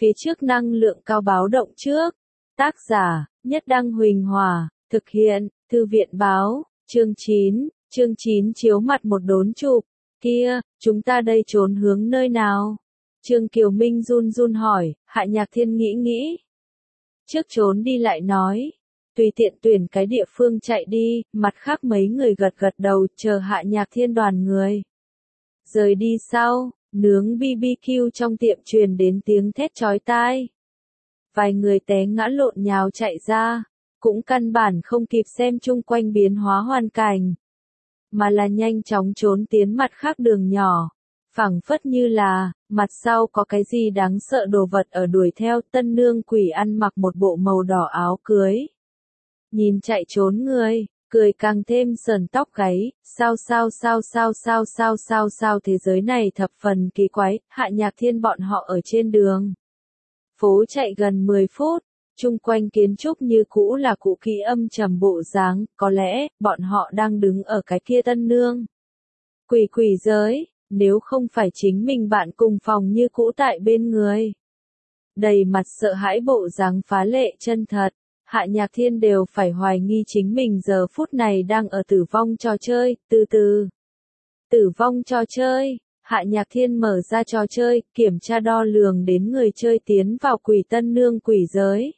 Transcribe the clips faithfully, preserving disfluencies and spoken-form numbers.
Phía trước năng lượng cao báo động trước. Tác giả, Nhất Đăng Huỳnh Hòa, thực hiện, Thư viện báo, chương chín, chương chín chiếu mặt một đốn chụp. Kia, chúng ta đây trốn hướng nơi nào? Trương Kiều Minh run run hỏi, Hạ Nhạc Thiên nghĩ nghĩ. Trước trốn đi lại nói, tùy tiện tuyển cái địa phương chạy đi, mặt khác mấy người gật gật đầu, chờ Hạ Nhạc Thiên đoàn người. Rời đi sau, nướng bi bi kiu trong tiệm truyền đến tiếng thét chói tai. Vài người té ngã lộn nhào chạy ra, cũng căn bản không kịp xem chung quanh biến hóa hoàn cảnh, mà là nhanh chóng trốn tiến mặt khác đường nhỏ, phảng phất như là, mặt sau có cái gì đáng sợ đồ vật ở đuổi theo. Tân nương quỷ ăn mặc một bộ màu đỏ áo cưới. Nhìn chạy trốn người, cười càng thêm sờn tóc gáy, sao sao sao sao sao sao sao sao thế giới này thập phần kỳ quái. Hạ Nhạc Thiên bọn họ ở trên đường phố chạy gần mười phút, chung quanh kiến trúc như cũ là cũ kỹ âm trầm bộ dáng, có lẽ bọn họ đang đứng ở cái kia tân nương quỷ quỷ giới, nếu không phải chính mình bạn cùng phòng như cũ tại bên người. Đầy mặt sợ hãi bộ dáng phá lệ chân thật, Hạ Nhạc Thiên đều phải hoài nghi chính mình giờ phút này đang ở tử vong trò chơi. Từ từ, tử vong trò chơi. Hạ Nhạc Thiên mở ra trò chơi, kiểm tra đo lường đến người chơi tiến vào quỷ tân nương quỷ giới.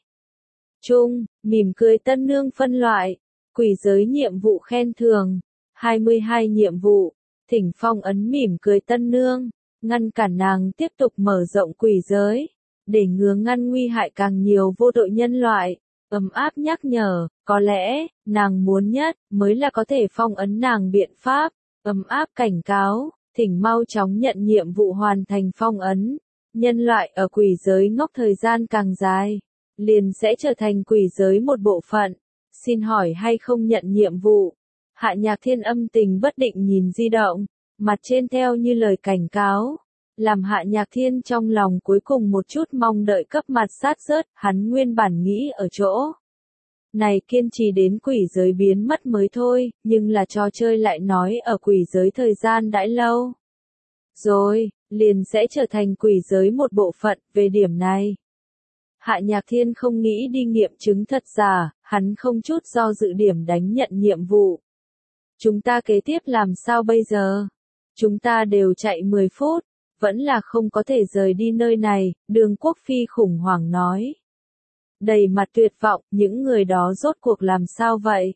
Chung, mỉm cười tân nương phân loại, quỷ giới nhiệm vụ khen thưởng, hai mươi hai nhiệm vụ, thỉnh phong ấn mỉm cười tân nương, ngăn cản nàng tiếp tục mở rộng quỷ giới, để ngừa ngăn nguy hại càng nhiều vô tội nhân loại. Ấm áp nhắc nhở, có lẽ, nàng muốn nhất, mới là có thể phong ấn nàng biện pháp. Ấm áp cảnh cáo, thỉnh mau chóng nhận nhiệm vụ hoàn thành phong ấn. Nhân loại ở quỷ giới ngốc thời gian càng dài, liền sẽ trở thành quỷ giới một bộ phận. Xin hỏi hay không nhận nhiệm vụ? Hạ Nhạc Thiên âm tình bất định nhìn di động, mặt trên theo như lời cảnh cáo, làm Hạ Nhạc Thiên trong lòng cuối cùng một chút mong đợi cấp mặt sát rớt. Hắn nguyên bản nghĩ ở chỗ này kiên trì đến quỷ giới biến mất mới thôi, nhưng là trò chơi lại nói ở quỷ giới thời gian đã lâu rồi, liền sẽ trở thành quỷ giới một bộ phận. Về điểm này, Hạ Nhạc Thiên không nghĩ đi nghiệm chứng thật giả, hắn không chút do dự điểm đánh nhận nhiệm vụ. Chúng ta kế tiếp làm sao bây giờ? Chúng ta đều chạy mười phút, vẫn là không có thể rời đi nơi này, Đường Quốc Phi khủng hoảng nói. Đầy mặt tuyệt vọng, những người đó rốt cuộc làm sao vậy?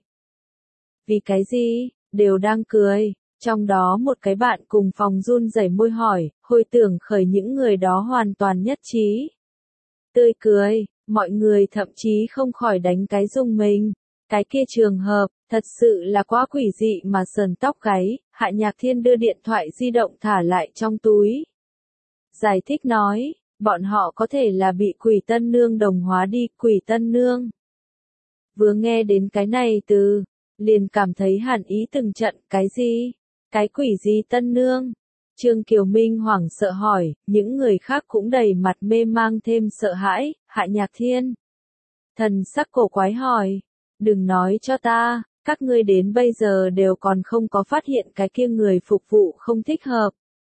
Vì cái gì? Đều đang cười. Trong đó một cái bạn cùng phòng run rẩy môi hỏi, hồi tưởng khởi những người đó hoàn toàn nhất trí. Tươi cười, mọi người thậm chí không khỏi đánh cái rung mình. Cái kia trường hợp, thật sự là quá quỷ dị mà sờn tóc gáy. Hạ Nhạc Thiên đưa điện thoại di động thả lại trong túi. Giải thích nói, bọn họ có thể là bị quỷ tân nương đồng hóa đi. Quỷ tân nương. Vừa nghe đến cái này từ, liền cảm thấy hàn ý từng trận. Cái gì? Cái quỷ gì tân nương? Trương Kiều Minh hoảng sợ hỏi, những người khác cũng đầy mặt mê mang thêm sợ hãi. Hạ Nhạc Thiên thần sắc cổ quái hỏi, đừng nói cho ta, các ngươi đến bây giờ đều còn không có phát hiện cái kia người phục vụ không thích hợp.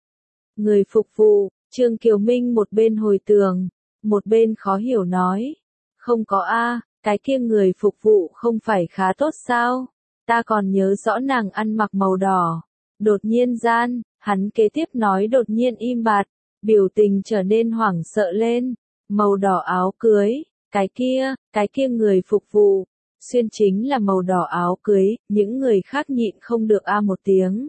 Người phục vụ, Trương Kiều Minh một bên hồi tưởng, một bên khó hiểu nói, không có a, cái kia người phục vụ không phải khá tốt sao? Ta còn nhớ rõ nàng ăn mặc màu đỏ. Đột nhiên gian, hắn kế tiếp nói đột nhiên im bặt, biểu tình trở nên hoảng sợ lên. Màu đỏ áo cưới, cái kia, cái kia người phục vụ, xuyên chính là màu đỏ áo cưới. Những người khác nhịn không được a một tiếng.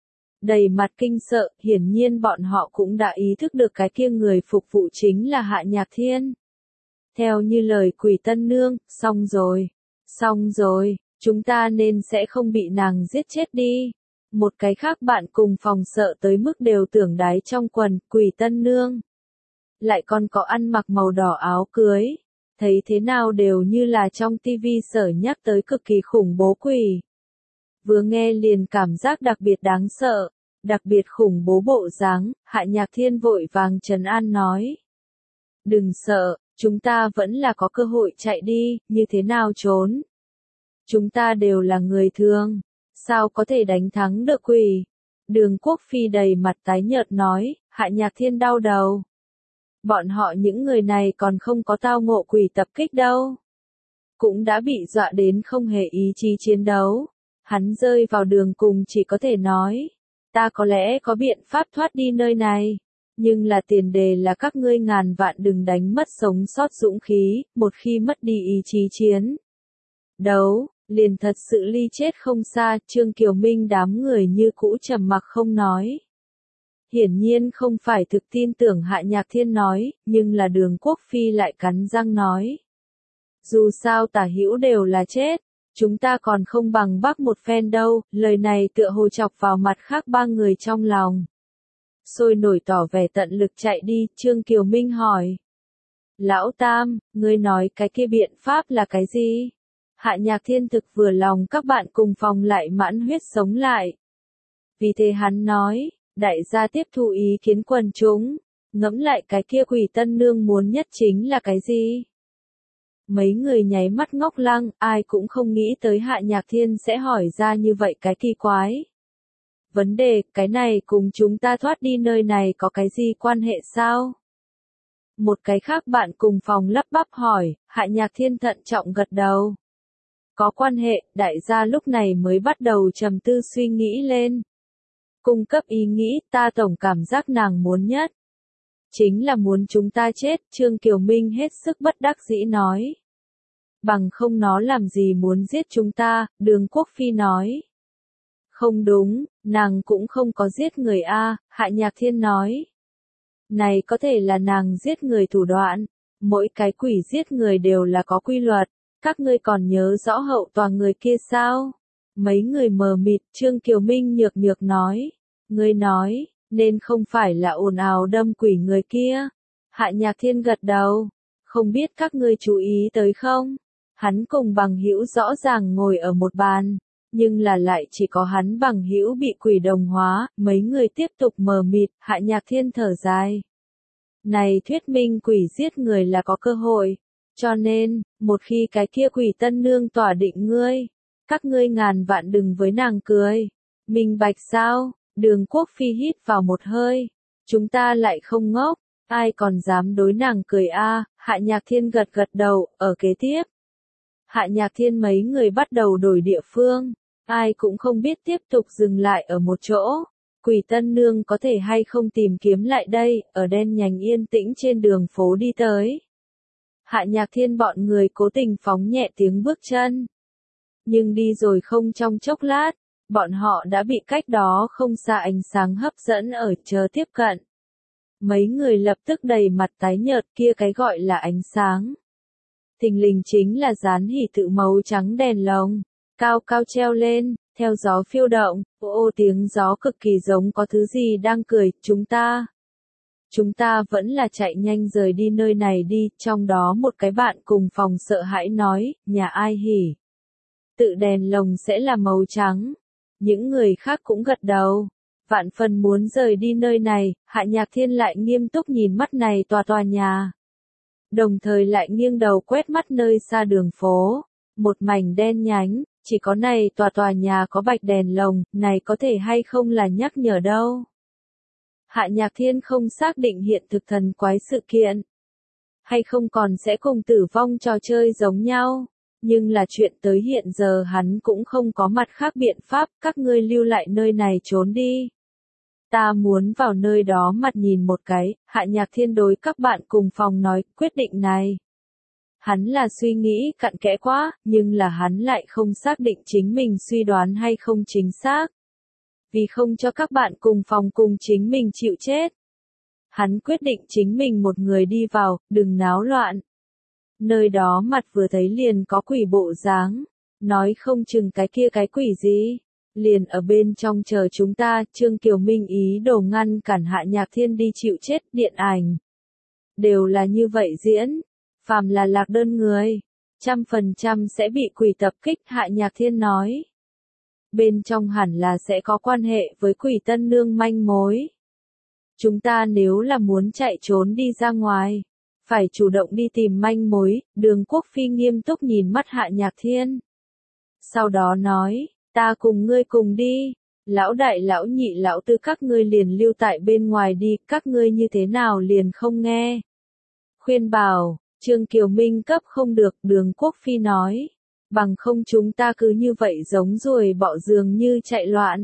Đầy mặt kinh sợ, hiển nhiên bọn họ cũng đã ý thức được cái kia người phục vụ chính là Hạ Nhạc Thiên. Theo như lời quỷ tân nương, xong rồi, xong rồi, chúng ta nên sẽ không bị nàng giết chết đi. Một cái khác bạn cùng phòng sợ tới mức đều tưởng đáy trong quần. Quỷ tân nương lại còn có ăn mặc màu đỏ áo cưới, thấy thế nào đều như là trong tivi sở nhắc tới cực kỳ khủng bố quỷ. Vừa nghe liền cảm giác đặc biệt đáng sợ, đặc biệt khủng bố bộ dáng. Hạ Nhạc Thiên vội vàng trấn an nói, đừng sợ, chúng ta vẫn là có cơ hội chạy đi. Như thế nào trốn? Chúng ta đều là người thường, sao có thể đánh thắng được quỷ? Đường Quốc Phi đầy mặt tái nhợt nói. Hạ Nhạc Thiên đau đầu, Bọn họ những người này còn không có tao ngộ quỷ tập kích đâu. Cũng đã bị dọa đến không hề ý chí chiến đấu. Hắn rơi vào đường cùng chỉ có thể nói. Ta có lẽ có biện pháp thoát đi nơi này. Nhưng là tiền đề là các ngươi ngàn vạn đừng đánh mất sống sót dũng khí, một khi mất đi ý chí chiến đấu, liền thật sự ly chết không xa. Trương Kiều Minh đám người như cũ trầm mặc không nói. Hiển nhiên không phải thực tin tưởng Hạ Nhạc Thiên nói, nhưng là Đường Quốc Phi lại cắn răng nói. Dù sao tả hữu đều là chết, chúng ta còn không bằng bắc một phen đâu. Lời này tựa hồ chọc vào mặt khác ba người trong lòng. Sôi nổi tỏ vẻ tận lực chạy đi. Trương Kiều Minh hỏi. Lão Tam, ngươi nói cái kia biện pháp là cái gì? Hạ Nhạc Thiên thực vừa lòng các bạn cùng phòng lại mãn huyết sống lại. Vì thế hắn nói, đại gia tiếp thu ý kiến quần chúng, ngẫm lại cái kia quỷ tân nương muốn nhất chính là cái gì? Mấy người nháy mắt ngốc lăng, ai cũng không nghĩ tới Hạ Nhạc Thiên sẽ hỏi ra như vậy cái kỳ quái. Vấn đề, cái này cùng chúng ta thoát đi nơi này có cái gì quan hệ sao? Một cái khác bạn cùng phòng lắp bắp hỏi, Hạ Nhạc Thiên thận trọng gật đầu. Có quan hệ, đại gia lúc này mới bắt đầu trầm tư suy nghĩ lên. Cung cấp ý nghĩ, ta tổng cảm giác nàng muốn nhất. Chính là muốn chúng ta chết, Trương Kiều Minh hết sức bất đắc dĩ nói. Bằng không nó làm gì muốn giết chúng ta, Đường Quốc Phi nói. Không đúng, nàng cũng không có giết người a, Hạ Nhạc Thiên nói. Này có thể là nàng giết người thủ đoạn, mỗi cái quỷ giết người đều là có quy luật, các ngươi còn nhớ rõ hậu tòa người kia sao? Mấy người mờ mịt, Trương Kiều Minh nhược nhược nói. Ngươi nói, nên không phải là ồn ào đâm quỷ người kia. Hạ Nhạc Thiên gật đầu. Không biết các ngươi chú ý tới không? Hắn cùng bằng hữu rõ ràng ngồi ở một bàn. Nhưng là lại chỉ có hắn bằng hữu bị quỷ đồng hóa. Mấy người tiếp tục mờ mịt, Hạ Nhạc Thiên thở dài. Này thuyết minh quỷ giết người là có cơ hội. Cho nên, một khi cái kia quỷ tân nương tỏa định ngươi, các ngươi ngàn vạn đừng với nàng cười. Minh bạch sao? Đường Quốc Phi hít vào một hơi. Chúng ta lại không ngốc, ai còn dám đối nàng cười a? Hạ Nhạc Thiên gật gật đầu, ở kế tiếp. Hạ Nhạc Thiên mấy người bắt đầu đổi địa phương, ai cũng không biết tiếp tục dừng lại ở một chỗ. Quỷ tân nương có thể hay không tìm kiếm lại đây, ở đen nhánh yên tĩnh trên đường phố đi tới. Hạ Nhạc Thiên bọn người cố tình phóng nhẹ tiếng bước chân. Nhưng đi rồi không trong chốc lát, bọn họ đã bị cách đó không xa ánh sáng hấp dẫn ở chờ tiếp cận. Mấy người lập tức đầy mặt tái nhợt, kia cái gọi là ánh sáng. Thình lình chính là dán hỉ tự màu trắng đèn lồng, cao cao treo lên, theo gió phiêu động, ô ô tiếng gió cực kỳ giống có thứ gì đang cười, chúng ta. Chúng ta vẫn là chạy nhanh rời đi nơi này đi, trong đó một cái bạn cùng phòng sợ hãi nói, nhà ai hỉ. Tự đèn lồng sẽ là màu trắng. Những người khác cũng gật đầu. Vạn phần muốn rời đi nơi này, Hạ Nhạc Thiên lại nghiêm túc nhìn mắt này tòa tòa nhà. Đồng thời lại nghiêng đầu quét mắt nơi xa đường phố. Một mảnh đen nhánh, chỉ có này tòa tòa nhà có bạch đèn lồng, này có thể hay không là nhắc nhở đâu. Hạ Nhạc Thiên không xác định hiện thực thần quái sự kiện. Hay không còn sẽ cùng tử vong trò chơi giống nhau. Nhưng là chuyện tới hiện giờ hắn cũng không có mặt khác biện pháp, các ngươi lưu lại nơi này trốn đi. Ta muốn vào nơi đó mặt nhìn một cái, Hạ Nhạc Thiên đối các bạn cùng phòng nói, quyết định này. Hắn là suy nghĩ cặn kẽ quá, nhưng là hắn lại không xác định chính mình suy đoán hay không chính xác. Vì không cho các bạn cùng phòng cùng chính mình chịu chết. Hắn quyết định chính mình một người đi vào, đừng náo loạn. Nơi đó mặt vừa thấy liền có quỷ bộ dáng, nói không chừng cái kia cái quỷ gì, liền ở bên trong chờ chúng ta. Trương Kiều Minh ý đồ ngăn cản Hạ Nhạc Thiên đi chịu chết. Điện ảnh đều là như vậy diễn, phàm là lạc đơn người, trăm phần trăm sẽ bị quỷ tập kích. Hạ Nhạc Thiên nói, bên trong hẳn là sẽ có quan hệ với quỷ tân nương manh mối. Chúng ta nếu là muốn chạy trốn đi ra ngoài, phải chủ động đi tìm manh mối. Đường Quốc Phi nghiêm túc nhìn mắt Hạ Nhạc Thiên. Sau đó nói, ta cùng ngươi cùng đi, lão đại lão nhị lão tư các ngươi liền lưu tại bên ngoài đi, các ngươi như thế nào liền không nghe. khuyên bảo, Trương Kiều Minh cấp không được, Đường Quốc Phi nói. Bằng không chúng ta cứ như vậy giống ruồi bọ dường như chạy loạn.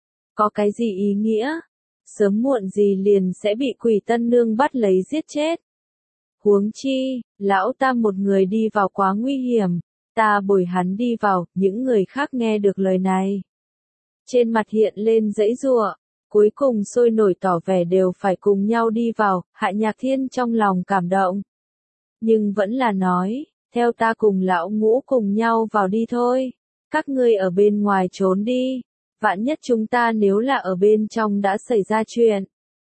Có cái gì ý nghĩa? Sớm muộn gì liền sẽ bị Quỷ Tân Nương bắt lấy giết chết. Huống chi, lão tam một người đi vào quá nguy hiểm, ta bồi hắn đi vào, những người khác nghe được lời này. Trên mặt hiện lên dãy giụa, cuối cùng sôi nổi tỏ vẻ đều phải cùng nhau đi vào, Hạ Nhạc Thiên trong lòng cảm động. Nhưng vẫn là nói, theo ta cùng lão ngũ cùng nhau vào đi thôi, các ngươi ở bên ngoài trốn đi, vạn nhất chúng ta nếu là ở bên trong đã xảy ra chuyện.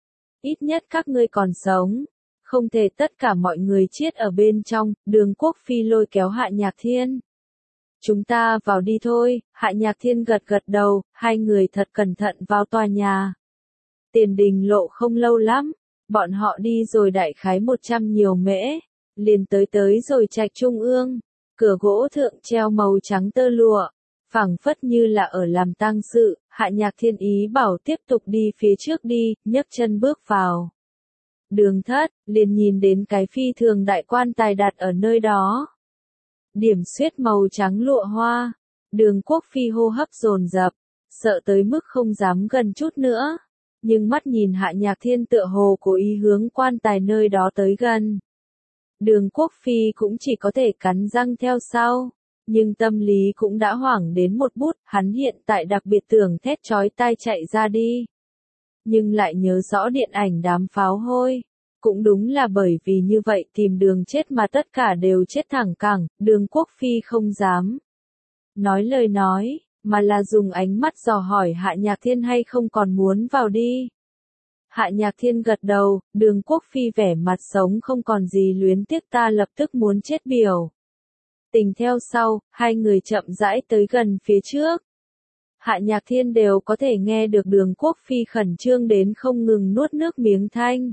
Ít nhất các ngươi còn sống, không thể tất cả mọi người chết ở bên trong, Đường Quốc Phi lôi kéo Hạ Nhạc Thiên. Chúng ta vào đi thôi, Hạ Nhạc Thiên gật gật đầu, hai người thật cẩn thận vào tòa nhà. Tiền Đình Lộ không lâu lắm, bọn họ đi rồi đại khái một trăm nhiều mễ, liền tới tới rồi Trạch Trung ương, cửa gỗ thượng treo màu trắng tơ lụa, phảng phất như là ở làm tang sự, Hạ Nhạc Thiên ý bảo tiếp tục đi phía trước đi, nhấc chân bước vào. Đường thất, liền nhìn đến cái phi thường đại quan tài đặt ở nơi đó. Điểm xuyết màu trắng lụa hoa, Đường Quốc Phi hô hấp dồn dập, sợ tới mức không dám gần chút nữa. Nhưng mắt nhìn Hạ Nhạc Thiên tựa hồ cố ý hướng quan tài nơi đó tới gần. Đường Quốc Phi cũng chỉ có thể cắn răng theo sau, nhưng tâm lý cũng đã hoảng đến một bút, hắn hiện tại đặc biệt tưởng thét chói tai chạy ra đi. Nhưng lại nhớ rõ điện ảnh đám pháo hôi. Cũng đúng là bởi vì như vậy tìm đường chết mà tất cả đều chết thẳng cẳng, Đường Quốc Phi không dám nói lời nói, mà là dùng ánh mắt dò hỏi Hạ Nhạc Thiên hay không còn muốn vào đi. Hạ Nhạc Thiên gật đầu, Đường Quốc Phi vẻ mặt sống không còn gì luyến tiếc, ta lập tức muốn chết biểu. Tình theo sau, hai người chậm rãi tới gần phía trước. Hạ Nhạc Thiên đều có thể nghe được Đường Quốc Phi khẩn trương đến không ngừng nuốt nước miếng thanh.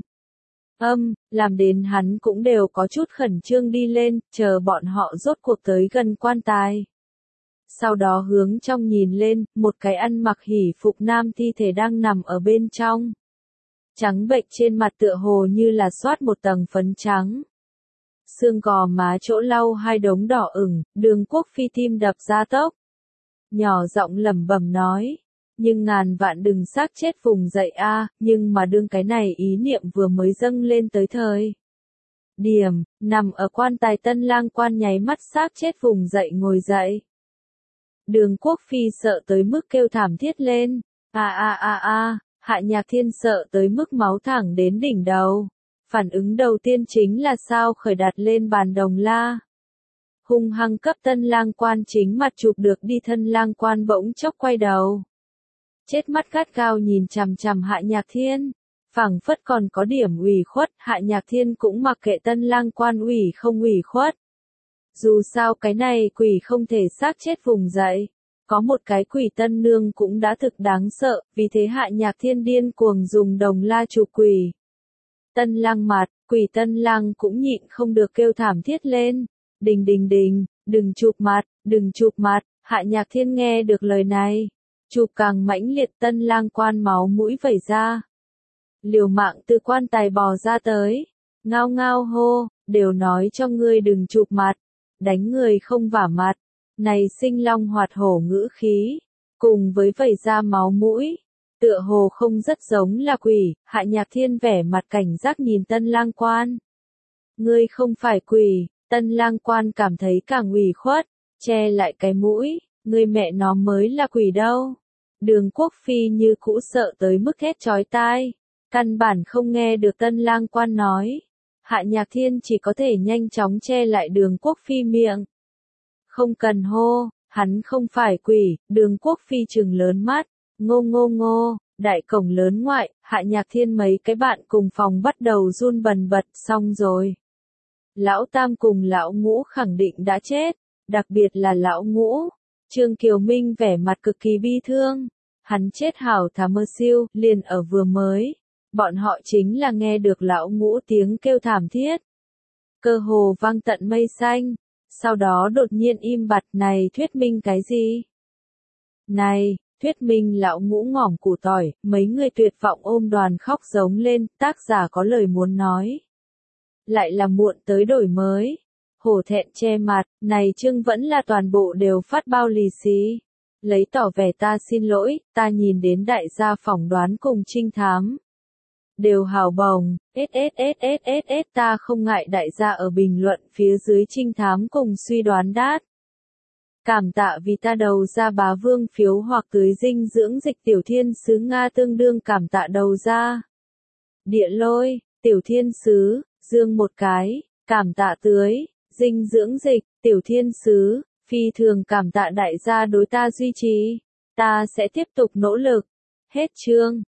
Âm, làm đến hắn cũng đều có chút khẩn trương đi lên, chờ bọn họ rốt cuộc tới gần quan tài. Sau đó hướng trong nhìn lên, một cái ăn mặc hỉ phục nam thi thể đang nằm ở bên trong. Trắng bệch trên mặt tựa hồ như là xoát một tầng phấn trắng. Xương gò má chỗ lau hai đống đỏ ửng, Đường Quốc Phi tim đập ra tốc. Nhỏ giọng lẩm bẩm nói. Nhưng ngàn vạn đừng xác chết vùng dậy a, nhưng mà đương cái này ý niệm vừa mới dâng lên tới thời. Điểm, nằm ở quan tài Tân Lang Quan nháy mắt xác chết vùng dậy ngồi dậy. Đường Quốc Phi sợ tới mức kêu thảm thiết lên, a a a a, Hạ Nhạc Thiên sợ tới mức máu thẳng đến đỉnh đầu. Phản ứng đầu tiên chính là sao khởi đặt lên bàn đồng la. Hung hăng cấp Tân Lang Quan chính mặt chụp được đi, Thân Lang Quan bỗng chốc quay đầu. Chết mắt gắt gao nhìn chằm chằm Hạ Nhạc Thiên, phảng phất còn có điểm ủy khuất, Hạ Nhạc Thiên cũng mặc kệ Tân Lang Quan ủy không ủy khuất. Dù sao cái này quỷ không thể xác chết vùng dậy, có một cái quỷ Tân Nương cũng đã thực đáng sợ, vì thế Hạ Nhạc Thiên điên cuồng dùng đồng la chụp quỷ. Tân Lang mặt, quỷ Tân Lang cũng nhịn không được kêu thảm thiết lên, đình đình đình, đừng chụp mặt, đừng chụp mặt, Hạ Nhạc Thiên nghe được lời này. Chụp càng mãnh liệt, Tân Lang Quan máu mũi vẩy ra. Liều mạng từ quan tài bò ra tới. Ngao ngao hô, đều nói cho ngươi đừng chụp mặt. Đánh người không vả mặt. Này sinh long hoạt hổ ngữ khí. Cùng với vẩy ra máu mũi. Tựa hồ không rất giống là quỷ. Hạ Nhạc Thiên vẻ mặt cảnh giác nhìn Tân Lang Quan. Ngươi không phải quỷ. Tân Lang Quan cảm thấy càng ủy khuất. Che lại cái mũi. Ngươi mẹ nó mới là quỷ đâu. Đường Quốc Phi như cũ sợ tới mức thét chói tai, căn bản không nghe được Tân Lang Quan nói. Hạ Nhạc Thiên chỉ có thể nhanh chóng che lại Đường Quốc Phi miệng. Không cần hô, hắn không phải quỷ, Đường Quốc Phi trừng lớn mắt, ngô ngô ngô, đại cổng lớn ngoại, Hạ Nhạc Thiên mấy cái bạn cùng phòng bắt đầu run bần bật, xong rồi. Lão Tam cùng Lão Ngũ khẳng định đã chết, đặc biệt là Lão Ngũ. Trương Kiều Minh vẻ mặt cực kỳ bi thương, hắn chết hảo thà mơ siêu, liền ở vừa mới, bọn họ chính là nghe được Lão Ngũ tiếng kêu thảm thiết. Cơ hồ vang tận mây xanh, sau đó đột nhiên im bặt, này thuyết minh cái gì? Này, thuyết minh Lão Ngũ ngỏm củ tỏi, mấy người tuyệt vọng ôm đoàn khóc giống lên, tác giả có lời muốn nói. lại là muộn tới đổi mới. Hổ thẹn che mặt, này chương vẫn là toàn bộ đều phát bao lì xì. Lấy tỏ vẻ ta xin lỗi, ta nhìn đến đại gia phỏng đoán cùng trinh thám. Đều hào bồng, sssss ta không ngại đại gia ở bình luận phía dưới trinh thám cùng suy đoán đát. Cảm tạ vì ta đầu ra bá vương phiếu hoặc tưới dinh dưỡng dịch tiểu thiên sứ Nga tương đương cảm tạ đầu ra. Địa lôi, tiểu thiên sứ, dương một cái, cảm tạ tưới, dinh dưỡng dịch, tiểu thiên sứ, phi thường cảm tạ đại gia đối ta duy trì. Ta sẽ tiếp tục nỗ lực. Hết chương.